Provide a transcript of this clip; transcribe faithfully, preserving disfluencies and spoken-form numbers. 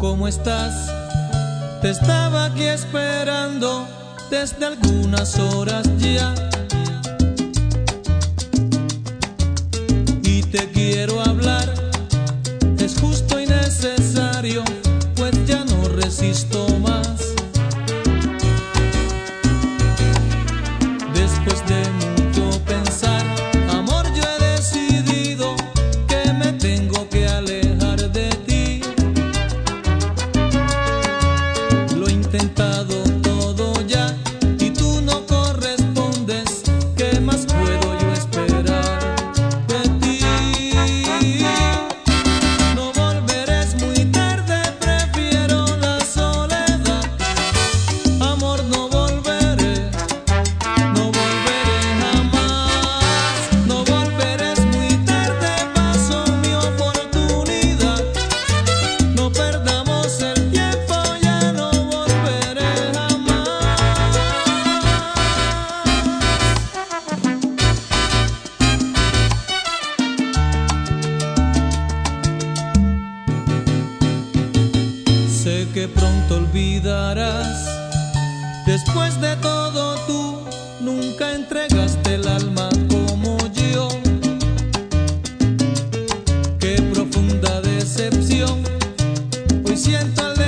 ¿cómo estás? Te estaba aquí esperando desde algunas horas ya. Y te quiero hablar, es justo y necesario, pues ya no resisto más. Después de mucho pensar, amor, yo he decidido que me tengo que alejar de ti. Lo he intentado todo ya y tú no correspondes. ¿Qué más puedo yo esperar de ti? No volveré, es muy tarde, prefiero la soledad. Amor, no volveré, no volveré jamás. No volveré, es muy tarde, pasó mi oportunidad. No perdamos el tiempo, ya no volveré jamás. Sé que pronto olvidarás. Después de todo tú nunca entregaste el alma como yo. Qué profunda decepción hoy siento al